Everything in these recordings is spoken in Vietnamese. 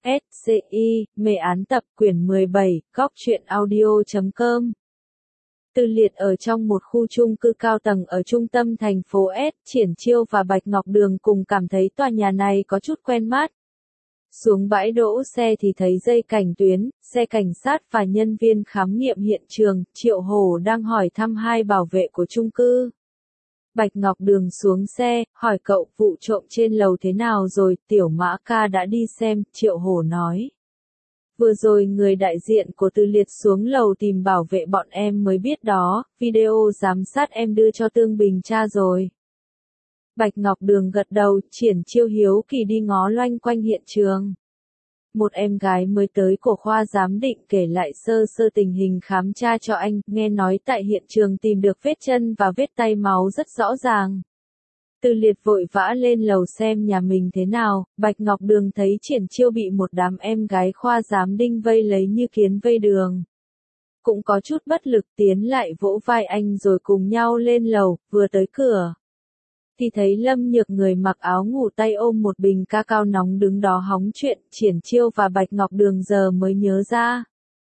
SCI, mê án tập quyển 17, góc truyện audio.com. Từ Liệt ở trong một khu chung cư cao tầng ở trung tâm thành phố S, Triển Chiêu và Bạch Ngọc Đường cùng cảm thấy tòa nhà này có chút quen mắt. Xuống bãi đỗ xe thì thấy dây cảnh tuyến, xe cảnh sát và nhân viên khám nghiệm hiện trường, Triệu Hổ đang hỏi thăm hai bảo vệ của chung cư. Bạch Ngọc Đường xuống xe, hỏi cậu vụ trộm trên lầu thế nào rồi, Tiểu Mã ca đã đi xem, Triệu Hổ nói. Vừa rồi người đại diện của Từ Liệt xuống lầu tìm bảo vệ bọn em mới biết đó, video giám sát em đưa cho Tương Bình tra rồi. Bạch Ngọc Đường gật đầu, Triển Chiêu hiếu kỳ đi ngó loanh quanh hiện trường. Một em gái mới tới của khoa giám định kể lại sơ sơ tình hình khám tra cho anh, nghe nói tại hiện trường tìm được vết chân và vết tay máu rất rõ ràng. Từ Liệt vội vã lên lầu xem nhà mình thế nào, Bạch Ngọc Đường thấy Triển Chiêu bị một đám em gái khoa giám định vây lấy như kiến vây đường. Cũng có chút bất lực tiến lại vỗ vai anh rồi cùng nhau lên lầu, vừa tới cửa. Thì thấy Lâm Nhược người mặc áo ngủ tay ôm một bình ca cao nóng đứng đó hóng chuyện, Triển Chiêu và Bạch Ngọc Đường giờ mới nhớ ra.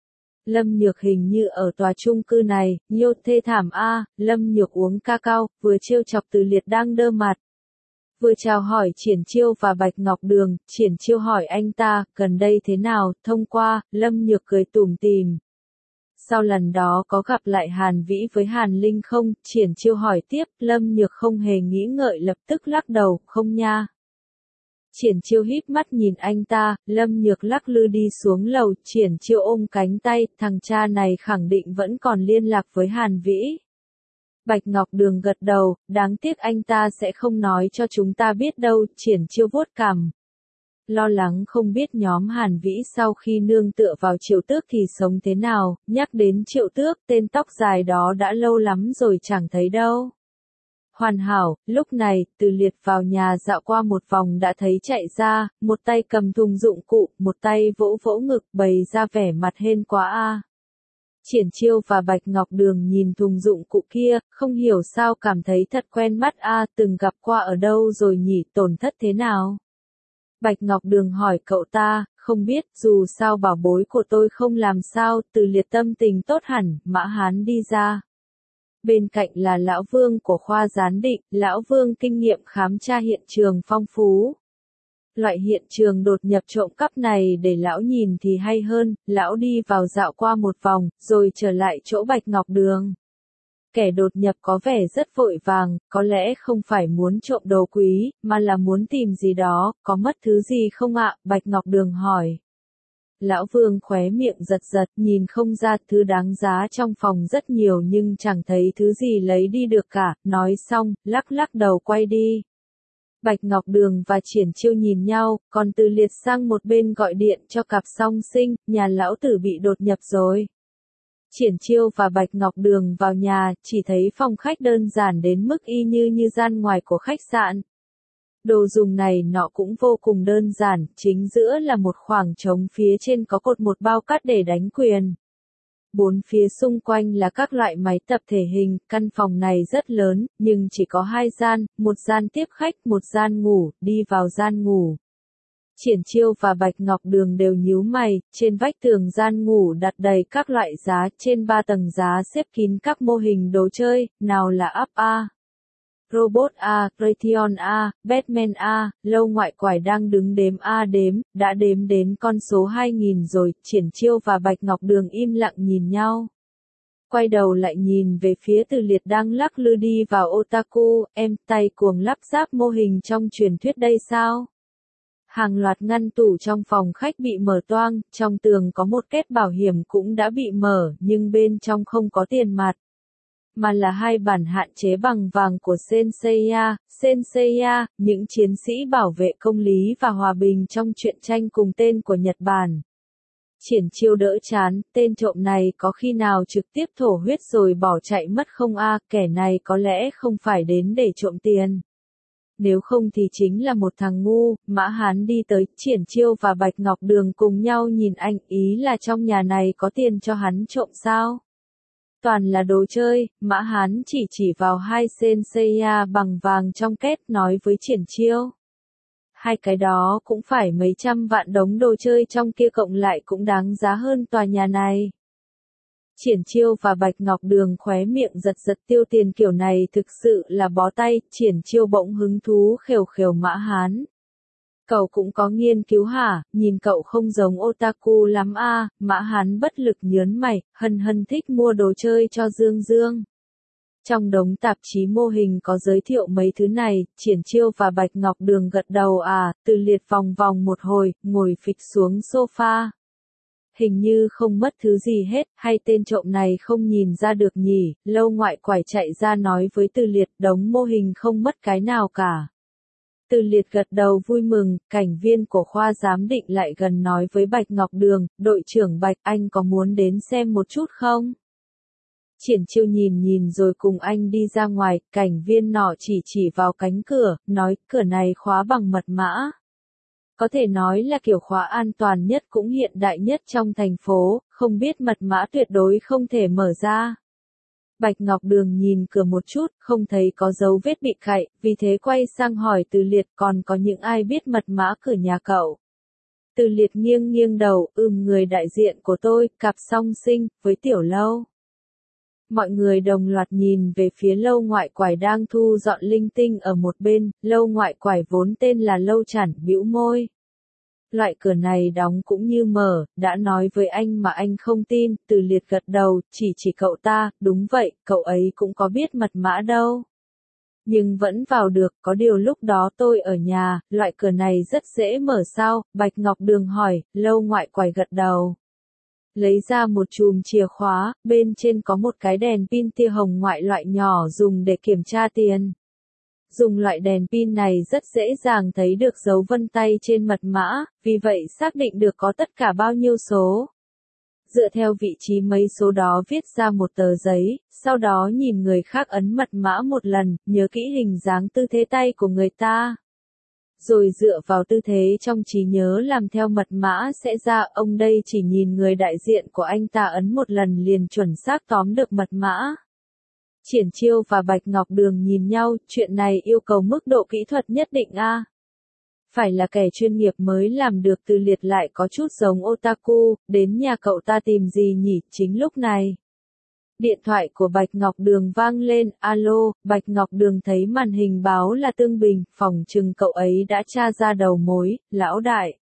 Lâm Nhược hình như ở tòa chung cư này, nhiêu thê thảm a. Lâm Nhược uống ca cao, vừa trêu chọc Từ Liệt đang đơ mặt. Vừa chào hỏi Triển Chiêu và Bạch Ngọc Đường, Triển Chiêu hỏi anh ta, gần đây thế nào, thông qua, Lâm Nhược cười tủm tỉm. Sau lần đó có gặp lại Hàn Vĩ với Hàn Linh không, Triển Chiêu hỏi tiếp, Lâm Nhược không hề nghĩ ngợi lập tức lắc đầu, không nha. Triển Chiêu híp mắt nhìn anh ta, Lâm Nhược lắc lư đi xuống lầu, Triển Chiêu ôm cánh tay, thằng cha này khẳng định vẫn còn liên lạc với Hàn Vĩ. Bạch Ngọc Đường gật đầu, đáng tiếc anh ta sẽ không nói cho chúng ta biết đâu, Triển Chiêu vuốt cằm. Lo lắng không biết nhóm Hàn Vĩ sau khi nương tựa vào Triệu Tước thì sống thế nào, nhắc đến Triệu Tước, tên tóc dài đó đã lâu lắm rồi chẳng thấy đâu. Hoàn hảo, lúc này, Từ Liệt vào nhà dạo qua một vòng đã thấy chạy ra, một tay cầm thùng dụng cụ, một tay vỗ vỗ ngực bày ra vẻ mặt hên quá a. Triển Chiêu và Bạch Ngọc Đường nhìn thùng dụng cụ kia, không hiểu sao cảm thấy thật quen mắt a, từng gặp qua ở đâu rồi nhỉ, tổn thất thế nào? Bạch Ngọc Đường hỏi cậu ta, không biết, dù sao bảo bối của tôi không làm sao, Từ Liệt tâm tình tốt hẳn, Mã Hán đi ra. Bên cạnh là Lão Vương của khoa giám định, Lão Vương kinh nghiệm khám tra hiện trường phong phú. Loại hiện trường đột nhập trộm cắp này để lão nhìn thì hay hơn, lão đi vào dạo qua một vòng, rồi trở lại chỗ Bạch Ngọc Đường. Kẻ đột nhập có vẻ rất vội vàng, có lẽ không phải muốn trộm đồ quý, mà là muốn tìm gì đó, có mất thứ gì không ạ? Bạch Ngọc Đường hỏi. Lão Vương khóe miệng giật giật, nhìn không ra, thứ đáng giá trong phòng rất nhiều nhưng chẳng thấy thứ gì lấy đi được cả, nói xong, lắc lắc đầu quay đi. Bạch Ngọc Đường và Triển Chiêu nhìn nhau, còn Từ Liệt sang một bên gọi điện cho cặp song sinh, nhà lão tử bị đột nhập rồi. Triển Chiêu và Bạch Ngọc Đường vào nhà, chỉ thấy phòng khách đơn giản đến mức y như gian ngoài của khách sạn. Đồ dùng này nọ cũng vô cùng đơn giản, chính giữa là một khoảng trống, phía trên có cột một bao cát để đánh quyền. Bốn phía xung quanh là các loại máy tập thể hình, căn phòng này rất lớn, nhưng chỉ có hai gian, một gian tiếp khách, một gian ngủ, đi vào gian ngủ. Triển Chiêu và Bạch Ngọc Đường đều nhíu mày, trên vách tường gian ngủ đặt đầy các loại giá, trên 3 tầng giá xếp kín các mô hình đồ chơi, nào là Up A, Robot A, Raytheon A, Batman A, lâu ngoại quải đang đứng đếm A đếm, đã đếm đến con số 2000 rồi, Triển Chiêu và Bạch Ngọc Đường im lặng nhìn nhau. Quay đầu lại nhìn về phía Từ Liệt đang lắc lư đi vào Otaku, em, tay cuồng lắp ráp mô hình trong truyền thuyết đây sao? Hàng loạt ngăn tủ trong phòng khách bị mở toang, trong tường có một két bảo hiểm cũng đã bị mở, nhưng bên trong không có tiền mặt. Mà là hai bản hạn chế bằng vàng của Senseiya, những chiến sĩ bảo vệ công lý và hòa bình trong truyện tranh cùng tên của Nhật Bản. Triển Chiêu đỡ chán, tên trộm này có khi nào trực tiếp thổ huyết rồi bỏ chạy mất không a, kẻ này có lẽ không phải đến để trộm tiền. Nếu không thì chính là một thằng ngu. Mã Hán đi tới, Triển Chiêu và Bạch Ngọc Đường cùng nhau nhìn anh, ý là trong nhà này có tiền cho hắn trộm sao? Toàn là đồ chơi, Mã Hán chỉ vào hai Senseiya bằng vàng trong két, nói với Triển Chiêu. hai cái đó cũng phải mấy trăm vạn đống đồ chơi trong kia cộng lại cũng đáng giá hơn tòa nhà này. Triển Chiêu và Bạch Ngọc Đường khóe miệng giật giật, tiêu tiền kiểu này thực sự là bó tay. Triển Chiêu bỗng hứng thú khều khều Mã Hán. Cậu cũng có nghiên cứu hả, nhìn cậu không giống otaku lắm a. Mã Hán bất lực nhớn mày, hân hân thích mua đồ chơi cho Dương Dương. Trong đống tạp chí mô hình có giới thiệu mấy thứ này, Triển Chiêu và Bạch Ngọc Đường gật đầu Từ Liệt vòng vòng một hồi, ngồi phịch xuống sofa. Hình như không mất thứ gì hết, hay tên trộm này không nhìn ra được nhỉ. Lâu Ngoại Quải chạy ra nói với Từ Liệt, đống mô hình không mất cái nào cả. Từ Liệt gật đầu vui mừng. Cảnh viên của khoa giám định lại gần nói với Bạch Ngọc Đường, đội trưởng Bạch, anh có muốn đến xem một chút không? Triển Chiêu nhìn rồi cùng anh đi ra ngoài. Cảnh viên nọ chỉ vào cánh cửa, nói, cửa này khóa bằng mật mã. Có thể nói là kiểu khóa an toàn nhất cũng hiện đại nhất trong thành phố, không biết mật mã tuyệt đối không thể mở ra. Bạch Ngọc Đường nhìn cửa một chút, không thấy có dấu vết bị cạy, vì thế quay sang hỏi Từ Liệt, còn có những ai biết mật mã cửa nhà cậu? Từ Liệt nghiêng đầu, người đại diện của tôi, cặp song sinh, với Tiểu Lâu. Mọi người đồng loạt nhìn về phía Lâu Ngoại Quải đang thu dọn linh tinh ở một bên. Lâu Ngoại Quải vốn tên là Lâu Chản, bĩu môi. Loại cửa này đóng cũng như mở, đã nói với anh mà anh không tin. Từ Liệt gật đầu, chỉ cậu ta, đúng vậy, cậu ấy cũng có biết mật mã đâu. Nhưng vẫn vào được, có điều lúc đó tôi ở nhà, loại cửa này rất dễ mở sao? Bạch Ngọc Đường hỏi. Lâu Ngoại Quải gật đầu. Lấy ra một chùm chìa khóa, bên trên có một cái đèn pin tia hồng ngoại loại nhỏ dùng để kiểm tra tiền. Dùng loại đèn pin này rất dễ dàng thấy được dấu vân tay trên mật mã, vì vậy xác định được có tất cả bao nhiêu số. Dựa theo vị trí mấy số đó viết ra một tờ giấy, sau đó nhìn người khác ấn mật mã một lần, nhớ kỹ hình dáng tư thế tay của người ta. Rồi dựa vào tư thế trong trí nhớ làm theo mật mã sẽ ra. Ông đây chỉ nhìn người đại diện của anh ta ấn một lần liền chuẩn xác tóm được mật mã. Triển Chiêu và Bạch Ngọc Đường nhìn nhau, chuyện này yêu cầu mức độ kỹ thuật nhất định Phải là kẻ chuyên nghiệp mới làm được. Từ Liệt lại có chút giống otaku, đến nhà cậu ta tìm gì nhỉ? Chính lúc này. Điện thoại của Bạch Ngọc Đường vang lên, alo. Bạch Ngọc Đường thấy màn hình báo là Tương Bình, phỏng chừng cậu ấy đã tra ra đầu mối. Lão đại.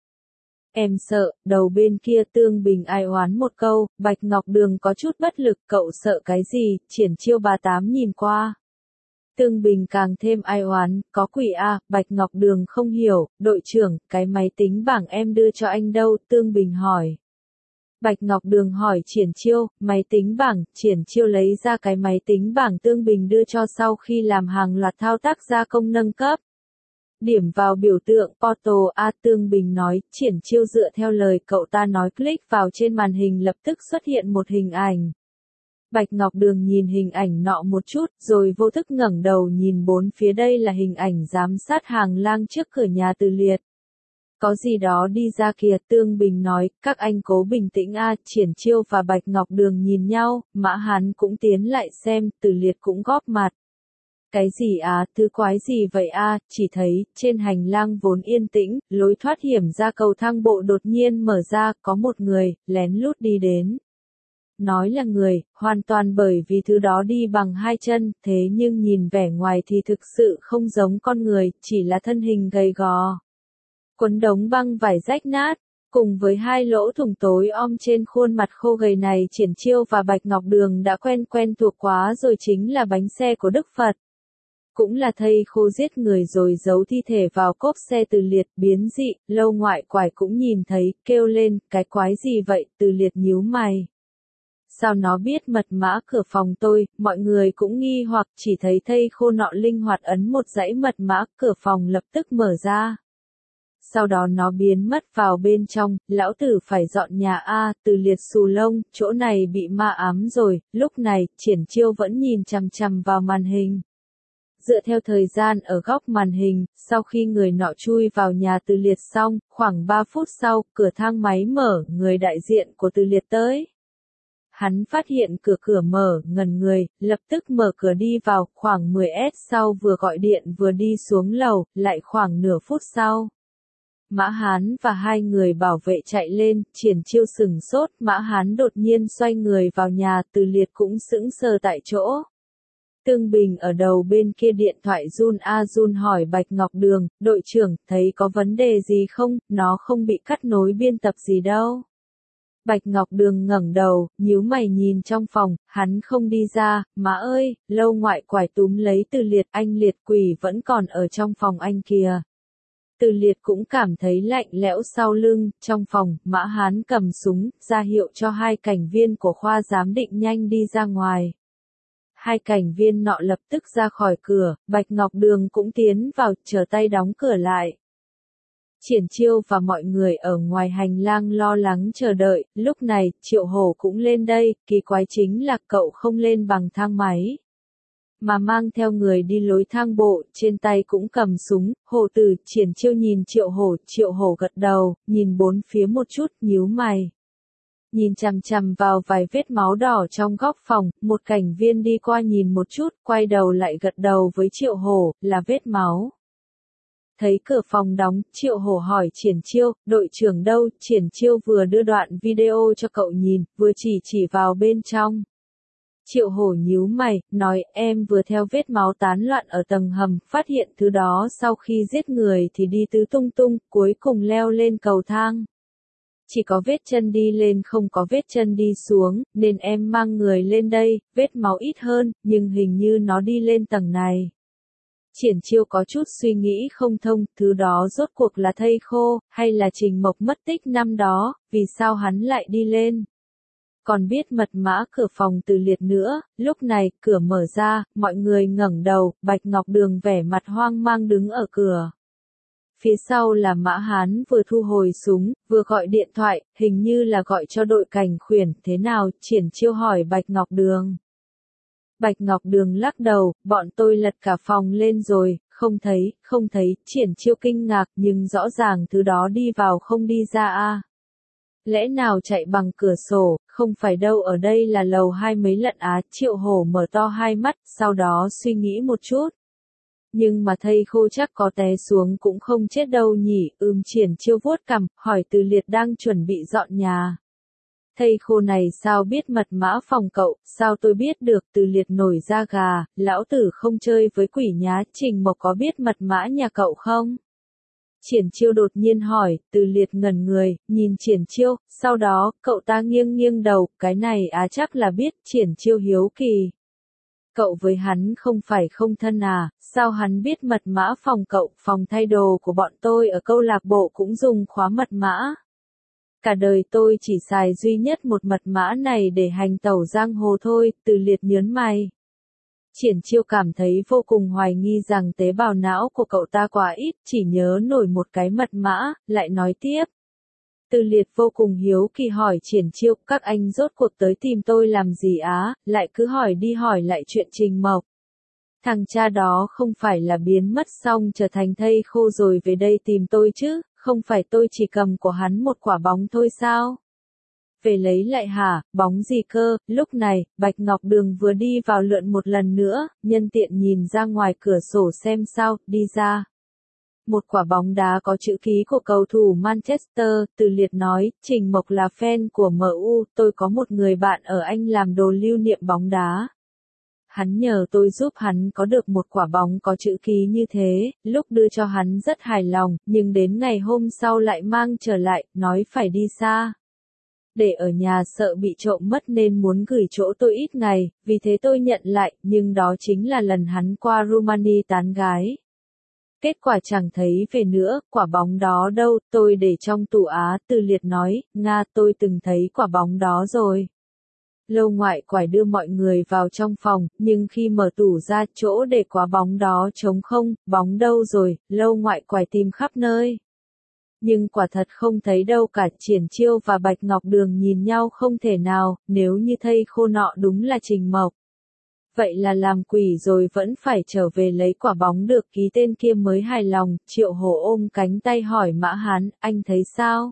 Em sợ. Đầu bên kia Tương Bình ai oán một câu. Bạch Ngọc Đường có chút bất lực, cậu sợ cái gì? Triển Chiêu 38 nhìn qua. Tương Bình càng thêm ai oán, có quỷ Bạch Ngọc Đường không hiểu. Đội trưởng, cái máy tính bảng em đưa cho anh đâu? Tương Bình hỏi. Bạch Ngọc Đường hỏi Triển Chiêu, máy tính bảng. Triển Chiêu lấy ra cái máy tính bảng Tương Bình đưa cho sau khi làm hàng loạt thao tác gia công nâng cấp. Điểm vào biểu tượng Portal Tương Bình nói. Triển Chiêu dựa theo lời cậu ta nói, click vào trên màn hình lập tức xuất hiện một hình ảnh. Bạch Ngọc Đường nhìn hình ảnh nọ một chút, rồi vô thức ngẩng đầu nhìn bốn phía. Đây là hình ảnh giám sát hàng lang trước cửa nhà Từ Liệt. Có gì đó đi ra kìa. Tương Bình nói, các anh cố bình tĩnh Triển Chiêu và Bạch Ngọc Đường nhìn nhau, Mã Hán cũng tiến lại xem, Từ Liệt cũng góp mặt. Cái gì thứ quái gì vậy chỉ thấy, trên hành lang vốn yên tĩnh, lối thoát hiểm ra cầu thang bộ đột nhiên mở ra, có một người, lén lút đi đến. Nói là người, hoàn toàn bởi vì thứ đó đi bằng hai chân, thế nhưng nhìn vẻ ngoài thì thực sự không giống con người, chỉ là thân hình gầy gò. Quấn đống băng vải rách nát, cùng với hai lỗ thủng tối om trên khuôn mặt khô gầy này. Triển Chiêu và Bạch Ngọc Đường đã quen thuộc quá rồi, chính là bánh xe của Đức Phật. Cũng là thây khô giết người rồi giấu thi thể vào cốp xe Từ Liệt, biến dị. Lâu Ngoại Quải cũng nhìn thấy, kêu lên, cái quái gì vậy? Từ Liệt nhíu mày. Sao nó biết mật mã cửa phòng tôi? Mọi người cũng nghi hoặc, chỉ thấy thây khô nọ linh hoạt ấn một dãy mật mã, cửa phòng lập tức mở ra. Sau đó nó biến mất vào bên trong. Lão tử phải dọn nhà Từ Liệt xù lông, chỗ này bị ma ám rồi. Lúc này, Triển Chiêu vẫn nhìn chằm chằm vào màn hình. Dựa theo thời gian ở góc màn hình, sau khi người nọ chui vào nhà Từ Liệt xong, khoảng 3 phút sau, cửa thang máy mở, người đại diện của Từ Liệt tới. Hắn phát hiện cửa mở, ngẩn người, lập tức mở cửa đi vào. Khoảng 10 s sau vừa gọi điện vừa đi xuống lầu, lại khoảng nửa phút sau. Mã Hán và hai người bảo vệ chạy lên, Triển Chiêu sửng sốt, Mã Hán đột nhiên xoay người vào nhà, Từ Liệt cũng sững sờ tại chỗ. Tương Bình ở đầu bên kia điện thoại run a run hỏi Bạch Ngọc Đường, đội trưởng, thấy có vấn đề gì không, nó không bị cắt nối biên tập gì đâu. Bạch Ngọc Đường ngẩng đầu, nhíu mày nhìn trong phòng, hắn không đi ra, má ơi, Lâu Ngoại quải túm lấy Từ Liệt, anh liệt quỷ vẫn còn ở trong phòng anh kìa. Từ Liệt cũng cảm thấy lạnh lẽo sau lưng, trong phòng, Mã Hán cầm súng, ra hiệu cho hai cảnh viên của khoa giám định nhanh đi ra ngoài. Hai cảnh viên nọ lập tức ra khỏi cửa, Bạch Ngọc Đường cũng tiến vào, chờ tay đóng cửa lại. Triển Chiêu và mọi người ở ngoài hành lang lo lắng chờ đợi, lúc này, Triệu Hổ cũng lên đây, kỳ quái chính là cậu không lên bằng thang máy. Mà mang theo người đi lối thang bộ, trên tay cũng cầm súng, Hổ Tử. Triển Chiêu nhìn Triệu Hổ gật đầu, nhìn bốn phía một chút, nhíu mày. Nhìn chằm chằm vào vài vết máu đỏ trong góc phòng, một cảnh viên đi qua nhìn một chút, quay đầu lại gật đầu với Triệu Hổ, là vết máu. Thấy cửa phòng đóng, Triệu Hổ hỏi Triển Chiêu, đội trưởng đâu? Triển Chiêu vừa đưa đoạn video cho cậu nhìn, vừa chỉ vào bên trong. Triệu Hổ nhíu mày, nói em vừa theo vết máu tán loạn ở tầng hầm, phát hiện thứ đó sau khi giết người thì đi tứ tung tung, cuối cùng leo lên cầu thang. Chỉ có vết chân đi lên không có vết chân đi xuống, nên em mang người lên đây, vết máu ít hơn, nhưng hình như nó đi lên tầng này. Triển Chiêu có chút suy nghĩ không thông, thứ đó rốt cuộc là thây khô, hay là Trình Mộc mất tích năm đó, vì sao hắn lại đi lên. Còn biết mật mã cửa phòng Từ Liệt nữa, lúc này, cửa mở ra, mọi người ngẩng đầu, Bạch Ngọc Đường vẻ mặt hoang mang đứng ở cửa. Phía sau là Mã Hán vừa thu hồi súng, vừa gọi điện thoại, hình như là gọi cho đội cảnh khuyển, thế nào, Triển Chiêu hỏi Bạch Ngọc Đường. Bạch Ngọc Đường lắc đầu, bọn tôi lật cả phòng lên rồi, không thấy, Triển Chiêu kinh ngạc, nhưng rõ ràng thứ đó đi vào không đi ra a. Lẽ nào chạy bằng cửa sổ, không phải đâu, ở đây là lầu 2 mấy lận á. Triệu Hổ mở to hai mắt, sau đó suy nghĩ một chút. Nhưng mà thây khô chắc có té xuống cũng không chết đâu nhỉ. Triển Chiêu vuốt cằm, hỏi Từ Liệt đang chuẩn bị dọn nhà. Thây khô này sao biết mật mã phòng cậu, sao tôi biết được? Từ Liệt nổi da gà, lão tử không chơi với quỷ nhá. Trình Mộc có biết mật mã nhà cậu không? Triển Chiêu đột nhiên hỏi, Từ Liệt ngẩn người, nhìn Triển Chiêu, sau đó, cậu ta nghiêng đầu, cái này chắc là biết. Triển Chiêu hiếu kỳ. Cậu với hắn không phải không thân à, sao hắn biết mật mã phòng cậu? Phòng thay đồ của bọn tôi ở câu lạc bộ cũng dùng khóa mật mã. Cả đời tôi chỉ xài duy nhất một mật mã này để hành tẩu giang hồ thôi. Từ Liệt nhớn mày. Triển Chiêu cảm thấy vô cùng hoài nghi rằng tế bào não của cậu ta quá ít, chỉ nhớ nổi một cái mật mã, lại nói tiếp. Từ Liệt vô cùng hiếu kỳ hỏi Triển Chiêu, các anh rốt cuộc tới tìm tôi làm gì á, lại cứ hỏi đi hỏi lại chuyện Trình Mộc. Thằng cha đó không phải là biến mất xong trở thành thây khô rồi về đây tìm tôi chứ, không phải tôi chỉ cầm của hắn một quả bóng thôi sao? Về lấy lại hả, bóng gì cơ? Lúc này, Bạch Ngọc Đường vừa đi vào lượn một lần nữa, nhân tiện nhìn ra ngoài cửa sổ xem sao, đi ra. Một quả bóng đá có chữ ký của cầu thủ Manchester. Từ Liệt nói, Trình Mộc là fan của MU, tôi có một người bạn ở Anh làm đồ lưu niệm bóng đá. Hắn nhờ tôi giúp hắn có được một quả bóng có chữ ký như thế, lúc đưa cho hắn rất hài lòng, nhưng đến ngày hôm sau lại mang trở lại, nói phải đi xa. Để ở nhà sợ bị trộm mất nên muốn gửi chỗ tôi ít ngày, vì thế tôi nhận lại, nhưng đó chính là lần hắn qua Rumani tán gái. Kết quả chẳng thấy về nữa, quả bóng đó đâu, tôi để trong tủ á. Từ Liệt nói, Nga, tôi từng thấy quả bóng đó rồi. Lâu Ngoại quải đưa mọi người vào trong phòng, nhưng khi mở tủ ra, chỗ để quả bóng đó trống không, bóng đâu rồi? Lâu Ngoại quải tìm khắp nơi. Nhưng quả thật không thấy đâu cả. Triển Chiêu và Bạch Ngọc Đường nhìn nhau không thể nào, nếu như thây khô nọ đúng là Trình Mộc. Vậy là làm quỷ rồi vẫn phải trở về lấy quả bóng được ký tên kia mới hài lòng. Triệu Hổ ôm cánh tay hỏi Mã Hán, anh thấy sao?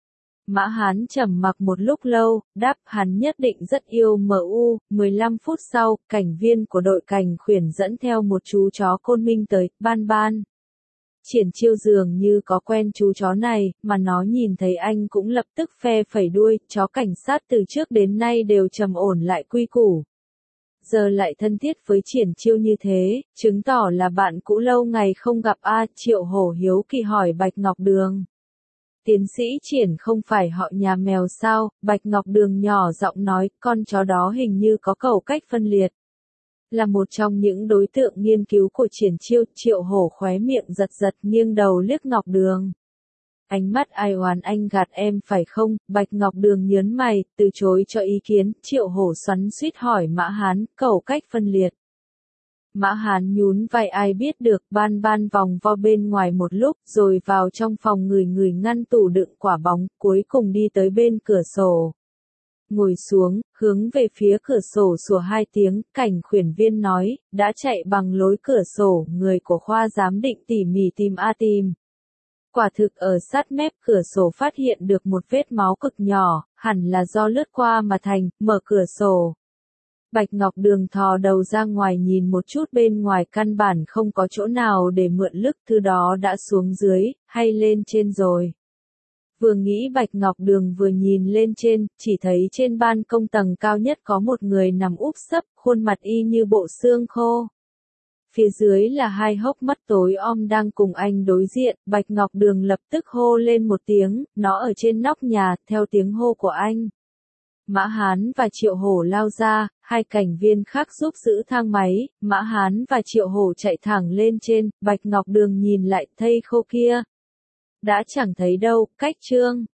Mã Hán trầm mặc một lúc lâu, đáp hắn nhất định rất yêu MU. 15 phút sau, cảnh viên của đội cảnh khuyển dẫn theo một chú chó Côn Minh tới, Ban Ban. Triển Chiêu dường như có quen chú chó này, mà nó nhìn thấy anh cũng lập tức phe phẩy đuôi, chó cảnh sát từ trước đến nay đều trầm ổn lại quy củ. Giờ lại thân thiết với Triển Chiêu như thế, chứng tỏ là bạn cũ lâu ngày không gặp a. Triệu Hổ hiếu kỳ hỏi Bạch Ngọc Đường. Tiến sĩ Triển không phải họ nhà mèo sao? Bạch Ngọc Đường nhỏ giọng nói, con chó đó hình như có cầu cách phân liệt. Là một trong những đối tượng nghiên cứu của Triển Chiêu, Triệu Hổ khóe miệng giật giật nghiêng đầu liếc Ngọc Đường. Ánh mắt ai oán anh gạt em phải không? Bạch Ngọc Đường nhớn mày, từ chối cho ý kiến. Triệu Hổ xoắn xuýt hỏi Mã Hán, cầu cách phân liệt. Mã Hán nhún vai ai biết được, ban vòng vo bên ngoài một lúc, rồi vào trong phòng người ngăn tủ đựng quả bóng, cuối cùng đi tới bên cửa sổ. Ngồi xuống, hướng về phía cửa sổ sủa 2 tiếng, cảnh khuyển viên nói, đã chạy bằng lối cửa sổ, người của khoa giám định tỉ mỉ tìm. Quả thực ở sát mép cửa sổ phát hiện được một vết máu cực nhỏ, hẳn là do lướt qua mà thành, mở cửa sổ. Bạch Ngọc Đường thò đầu ra ngoài nhìn một chút bên ngoài căn bản không có chỗ nào để mượn lức, thứ đó đã xuống dưới, hay lên trên rồi. Vừa nghĩ Bạch Ngọc Đường vừa nhìn lên trên, chỉ thấy trên ban công tầng cao nhất có một người nằm úp sấp, khuôn mặt y như bộ xương khô. Phía dưới là 2 hốc mắt tối om đang cùng anh đối diện, Bạch Ngọc Đường lập tức hô lên một tiếng, nó ở trên nóc nhà, theo tiếng hô của anh. Mã Hán và Triệu Hổ lao ra, 2 cảnh viên khác giúp giữ thang máy, Mã Hán và Triệu Hổ chạy thẳng lên trên, Bạch Ngọc Đường nhìn lại thây khô kia. Đã chẳng thấy đâu, cách chương.